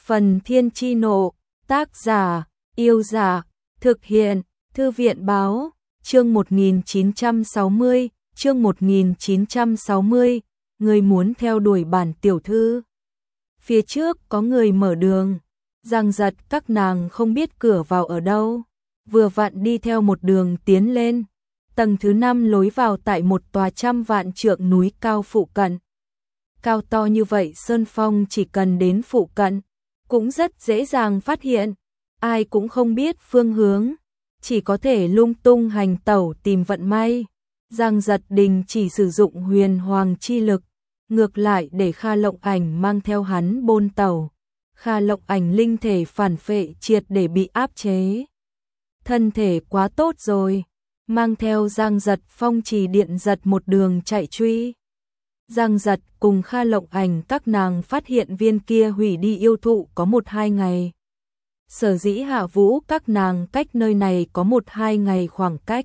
Phần Thiên Chi Nộ, tác giả, Yêu Giả, thực hiện, Thư viện Báo, chương 1960, chương 1960, người muốn theo đuổi bản tiểu thư. Phía trước có người mở đường, giằng giật các nàng không biết cửa vào ở đâu, vừa vặn đi theo một đường tiến lên. Tầng thứ 5 lối vào tại một tòa 100 vạn trượng núi cao phụ cận. Cao to như vậy Sơn Phong chỉ cần đến phụ cận, cũng rất dễ dàng phát hiện, ai cũng không biết phương hướng, chỉ có thể lung tung hành tẩu tìm vận may. Giang Giật Đình chỉ sử dụng huyền hoàng chi lực, ngược lại để Kha Lộng Ảnh mang theo hắn bôn tẩu. Kha Lộng Ảnh linh thể phản phệ triệt để bị áp chế. Thân thể quá tốt rồi, mang theo Giang Giật phong trì điện giật một đường chạy truy. Giang Giật cùng Kha Lộng Ảnh các nàng phát hiện viên kia hủy đi yêu thụ có 1-2 ngày. Sở dĩ Hạ Vũ các nàng cách nơi này có 1-2 ngày khoảng cách.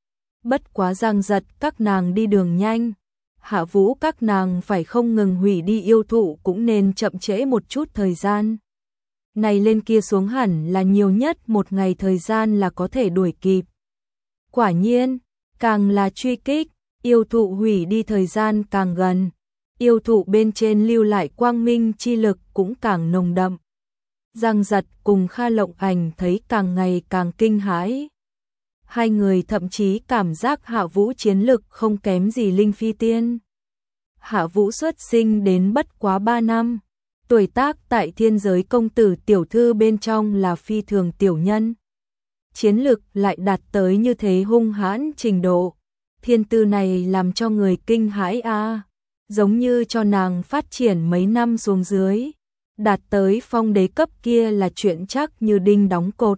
Bất quá Giang Giật các nàng đi đường nhanh, Hạ Vũ các nàng phải không ngừng hủy đi yêu thụ cũng nên chậm trễ một chút thời gian. Này lên kia xuống hẳn là nhiều nhất 1 ngày thời gian là có thể đuổi kịp. Quả nhiên, càng là truy kích, yêu thụ hủy đi thời gian càng gần, yêu thụ bên trên lưu lại quang minh chi lực cũng càng nồng đậm. Giang Giật cùng Kha Lộng Ảnh thấy càng ngày càng kinh hãi. Hai người thậm chí cảm giác Hạ Vũ chiến lực không kém gì Linh Phi Tiên. Hạ Vũ xuất sinh đến bất quá 3 năm, tuổi tác tại thiên giới công tử tiểu thư bên trong là phi thường tiểu nhân. Chiến lực lại đạt tới như thế hung hãn trình độ. Thiên tư này làm cho người kinh hãi a, giống như cho nàng phát triển mấy năm xuống dưới, đạt tới phong đế cấp kia là chuyện chắc như đinh đóng cột.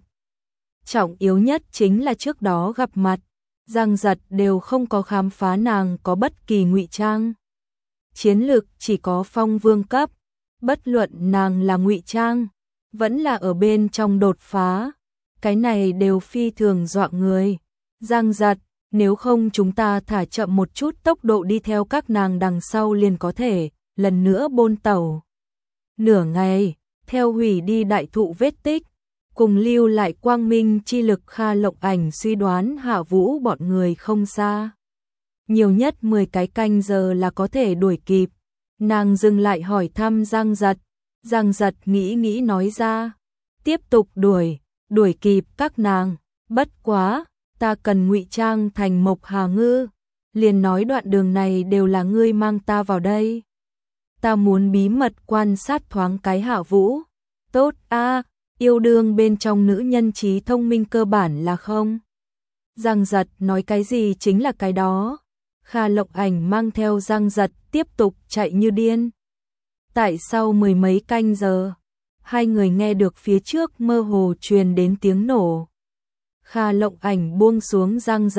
Trọng yếu nhất chính là trước đó gặp mặt, Giang Giật đều không có khám phá nàng có bất kỳ ngụy trang. Chiến lực chỉ có phong vương cấp, bất luận nàng là ngụy trang, vẫn là ở bên trong đột phá, cái này đều phi thường dọa người. Giang Giật, nếu không chúng ta thả chậm một chút tốc độ đi theo các nàng đằng sau liền có thể lần nữa bôn tẩu. Nửa ngày, theo hủy đi đại thụ vết tích, cùng lưu lại quang minh chi lực Kha Lộng Ảnh suy đoán Hạ Vũ bọn người không xa. Nhiều nhất 10 cái canh giờ là có thể đuổi kịp. Nàng dừng lại hỏi thăm Giang Giật. Giang Giật nghĩ nói ra. Tiếp tục đuổi kịp các nàng. Bất quá, ta cần ngụy trang thành Mộc Hà Ngư. Liền nói đoạn đường này đều là ngươi mang ta vào đây. Ta muốn bí mật quan sát thoáng cái Hạ Vũ. Tốt a, yêu đương bên trong nữ nhân trí thông minh cơ bản là không. Giang Giật nói cái gì chính là cái đó. Kha Lộng Ảnh mang theo Giang Giật tiếp tục chạy như điên. Tại sau 10 mấy canh giờ, hai người nghe được phía trước mơ hồ truyền đến tiếng nổ. Kha Lộng Ảnh buông xuống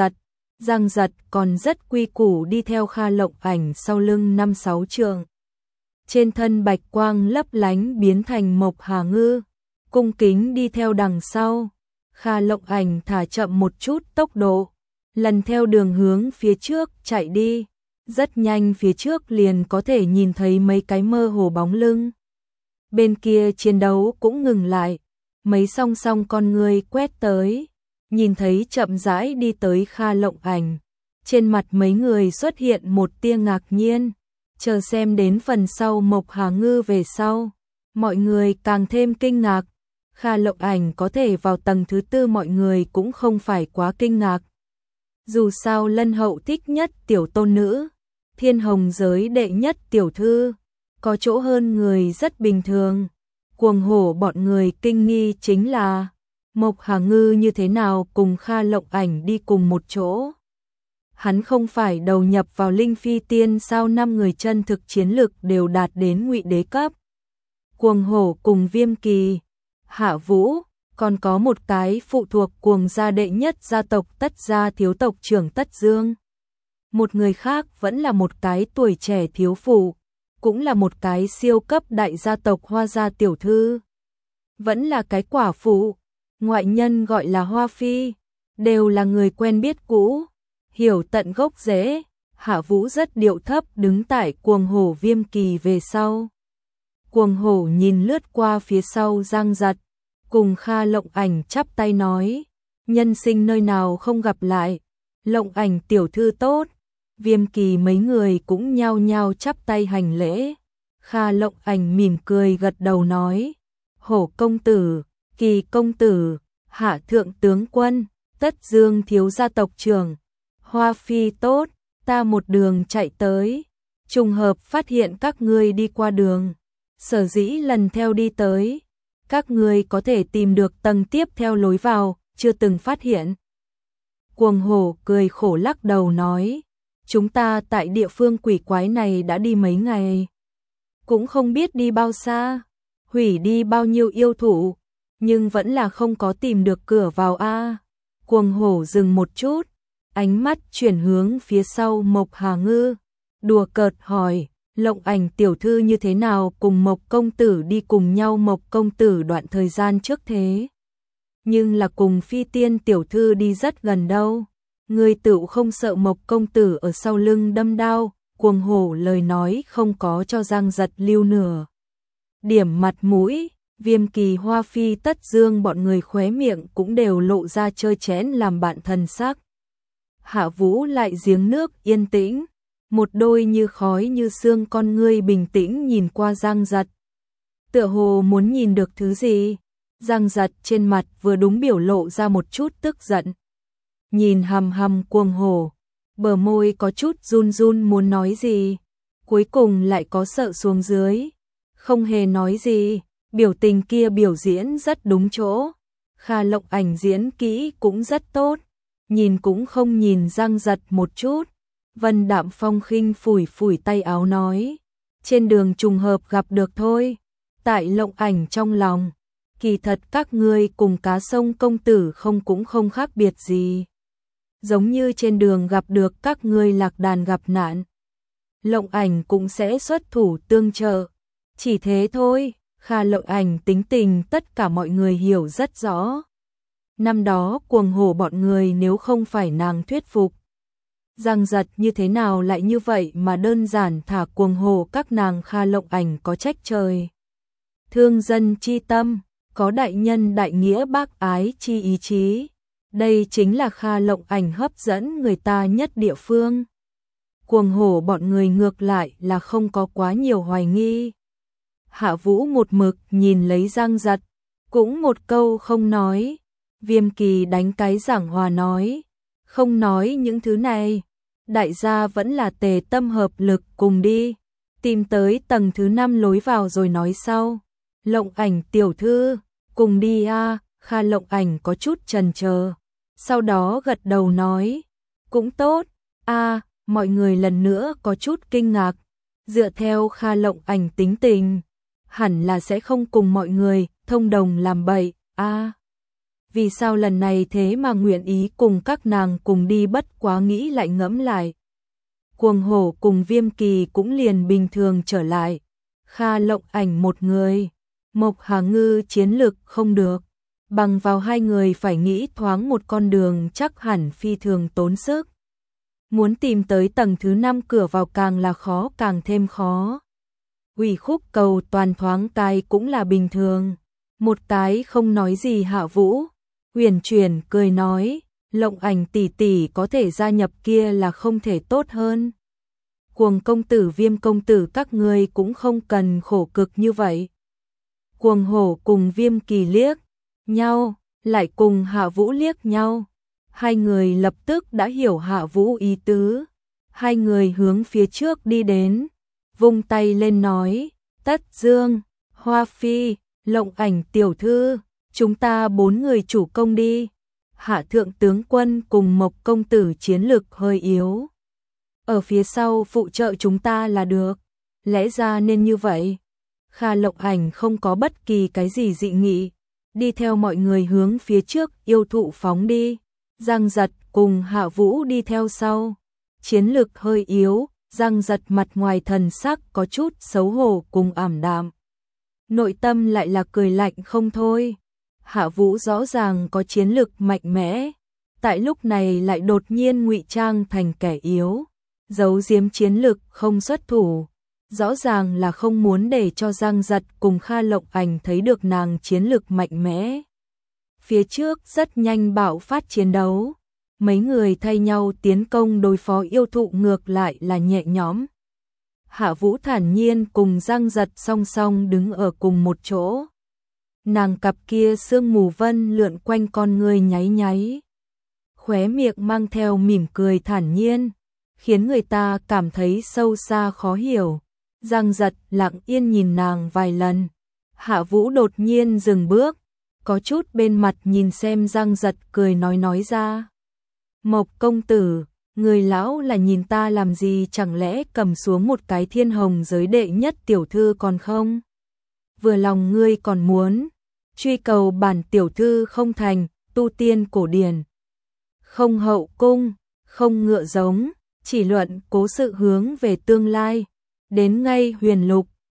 Giang Giật còn rất quy củ đi theo Kha Lộng Ảnh sau lưng 5-6 trượng. Trên thân bạch quang lấp lánh biến thành Mộc Hà Ngư, cung kính đi theo đằng sau. Kha Lộng Ảnh thả chậm một chút tốc độ, lần theo đường hướng phía trước chạy đi, rất nhanh phía trước liền có thể nhìn thấy mấy cái mơ hồ bóng lưng. Bên kia chiến đấu cũng ngừng lại, mấy song song con người quét tới, nhìn thấy chậm rãi đi tới Kha Lộng Ảnh, trên mặt mấy người xuất hiện một tia ngạc nhiên, chờ xem đến phần sau Mộc Hà Ngư về sau, mọi người càng thêm kinh ngạc. Kha Lộng Ảnh có thể vào tầng thứ 4 mọi người cũng không phải quá kinh ngạc. Dù sao Lân Hậu thích nhất tiểu tôn nữ, Thiên Hồng giới đệ nhất tiểu thư, có chỗ hơn người rất bình thường. Cuồng hổ bọn người kinh nghi chính là Mộc Hà Ngư như thế nào cùng Kha Lộng Ảnh đi cùng một chỗ. Hắn không phải đầu nhập vào Linh Phi Tiên sao? 5 người chân thực chiến lực đều đạt đến ngụy đế cấp. Cuồng hổ cùng Viêm Kỳ, Hạ Vũ, còn có một cái phụ thuộc cuồng gia đệ nhất gia tộc Tất gia thiếu tộc trưởng Tất Dương. Một người khác vẫn là một cái tuổi trẻ thiếu phụ, cũng là một cái siêu cấp đại gia tộc Hoa gia tiểu thư. Vẫn là cái quả phụ, ngoại nhân gọi là Hoa Phi, đều là người quen biết cũ, hiểu tận gốc rễ. Hạ Vũ rất điệu thấp đứng tại cuồng hổ Viêm Kỳ về sau. Cuồng hổ nhìn lướt qua phía sau Giang Giật, cùng Kha Lộng Ảnh chắp tay nói, nhân sinh nơi nào không gặp lại, Lộng Ảnh tiểu thư tốt. Viêm Kỳ mấy người cũng nhao nhao chắp tay hành lễ. Kha Lộng Ảnh mỉm cười gật đầu nói, Hổ công tử, Kỳ công tử, Hạ thượng tướng quân, Tất Dương thiếu gia tộc trưởng, Hoa phi tốt, ta một đường chạy tới, trùng hợp phát hiện các ngươi đi qua đường, sở dĩ lần theo đi tới, các ngươi có thể tìm được tầng tiếp theo lối vào, chưa từng phát hiện. Cuồng hổ cười khổ lắc đầu nói, chúng ta tại địa phương quỷ quái này đã đi mấy ngày, cũng không biết đi bao xa, hủy đi bao nhiêu yêu thú, nhưng vẫn là không có tìm được cửa vào a. Cuồng hổ dừng một chút, ánh mắt chuyển hướng phía sau Mộc Hà Ngư, đùa cợt hỏi, Lộng Ảnh tiểu thư như thế nào cùng Mộc công tử đi cùng nhau? Mộc công tử đoạn thời gian trước thế, nhưng là cùng Phi Tiên tiểu thư đi rất gần đâu. Ngươi tựu không sợ Mộc công tử ở sau lưng đâm đao? Cuồng hổ lời nói không có cho Giang Giật lưu nửa điểm mặt mũi. Viêm Kỳ, Hoa phi, Tất Dương bọn người khóe miệng cũng đều lộ ra chơi chén làm bạn thần sắc. Hạ Vũ lại giếng nước yên tĩnh, một đôi như khói như sương con ngươi bình tĩnh nhìn qua Giang Giật, tựa hồ muốn nhìn được thứ gì. Giang Giật trên mặt vừa đúng biểu lộ ra một chút tức giận, nhìn hằm hằm cuồng hổ, bờ môi có chút run run muốn nói gì, cuối cùng lại có sợ xuống dưới, không hề nói gì. Biểu tình kia biểu diễn rất đúng chỗ. Kha Lộng Ảnh diễn kỹ cũng rất tốt, nhìn cũng không nhìn Giang Giật một chút. Vân Đạm Phong khinh phủi phủi tay áo nói, trên đường trùng hợp gặp được thôi. Tại Lộng Ảnh trong lòng, kỳ thật các ngươi cùng Cá Sông công tử cũng không khác biệt gì, giống như trên đường gặp được các ngươi lạc đàn gặp nạn, Lộng Ảnh cũng sẽ xuất thủ tương trợ, chỉ thế thôi. Kha Lộng Ảnh tính tình tất cả mọi người hiểu rất rõ. Năm đó cuồng hổ bọn người nếu không phải nàng thuyết phục, Giang Giật như thế nào lại như vậy mà đơn giản thả cuồng hổ các nàng. Kha Lộng Ảnh có trách trời thương dân chi tâm, có đại nhân đại nghĩa bác ái chi ý chí. Đây chính là Kha Lộng Ảnh hấp dẫn người ta nhất địa phương. Cuồng hổ bọn người ngược lại là không có quá nhiều hoài nghi. Hạ Vũ một mực nhìn lấy Giang Giật, cũng một câu không nói. Viêm Kỳ đánh cái giảng hòa nói, không nói những thứ này, đại gia vẫn là tề tâm hợp lực cùng đi, tìm tới tầng thứ 5 lối vào rồi nói sau. Lộng Ảnh tiểu thư, cùng đi a. Kha Lộng Ảnh có chút chần chờ, sau đó gật đầu nói, cũng tốt. A, mọi người lần nữa có chút kinh ngạc, dựa theo Kha Lộng Ảnh tính tình, hẳn là sẽ không cùng mọi người thông đồng làm bậy. Vì sao lần này thế mà nguyện ý cùng các nàng cùng đi? Bất quá nghĩ lại ngẫm lại, cuồng hổ cùng Viêm Kỳ cũng liền bình thường trở lại. Kha Lộng Ảnh một người, Mộc Hà Ngư chiến lực không được, bằng vào hai người phải nghĩ thoáng một con đường chắc hẳn phi thường tốn sức. Muốn tìm tới tầng thứ 5 cửa vào càng là khó, càng thêm khó. Ủy khúc cầu toàn thoáng cái cũng là bình thường. Một cái không nói gì. Hạ Vũ huyền chuyển cười nói, Lộng Ảnh tỷ tỷ có thể gia nhập kia là không thể tốt hơn. Cuồng công tử, Viêm công tử các ngươi cũng không cần khổ cực như vậy. Cuồng hổ cùng Viêm Kỳ liếc nhau, lại cùng Hạ Vũ liếc nhau. Hai người lập tức đã hiểu Hạ Vũ ý tứ. Hai người hướng phía trước đi đến, vung tay lên nói, Tất Dương, Hoa phi, Lộng Ảnh tiểu thư, chúng ta 4 người chủ công đi. Hạ thượng tướng quân cùng Mộc công tử chiến lực hơi yếu, ở phía sau phụ trợ chúng ta là được. Lẽ ra nên như vậy. Kha Lộng Ảnh không có bất kỳ cái gì dị nghị, đi theo mọi người hướng phía trước yêu thụ phóng đi. Giang Giật cùng Hạ Vũ đi theo sau, chiến lực hơi yếu. Giang Giật mặt ngoài thần sắc có chút xấu hổ cùng ảm đạm, nội tâm lại là cười lạnh không thôi. Hạ Vũ rõ ràng có chiến lực mạnh mẽ, tại lúc này lại đột nhiên ngụy trang thành kẻ yếu, giấu giếm chiến lực không xuất thủ. rõ ràng là không muốn để cho Giang Giật cùng Kha Lộng Ảnh thấy được nàng chiến lực mạnh mẽ. Phía trước rất nhanh bạo phát chiến đấu, mấy người thay nhau tiến công đối phó yêu thụ ngược lại là nhẹ nhõm. Hạ Vũ thản nhiên cùng Giang Giật song song đứng ở cùng một chỗ. Nàng cặp kia sương mù vân lượn quanh con người nháy nháy, khóe miệng mang theo mỉm cười thản nhiên, khiến người ta cảm thấy sâu xa khó hiểu. Giang Giật lặng yên nhìn nàng vài lần. Hạ Vũ đột nhiên dừng bước, có chút bên mặt nhìn xem Giang Giật cười nói ra. Mộc công tử, người lão là nhìn ta làm gì, chẳng lẽ cầm xuống một cái thiên hồng giới đệ nhất tiểu thư còn không? Vừa lòng ngươi còn muốn truy cầu bản tiểu thư không thành, tu tiên cổ điển. Không hậu cung, không ngựa giống, chỉ luận cố sự hướng về tương lai. Đến ngay huyền lục,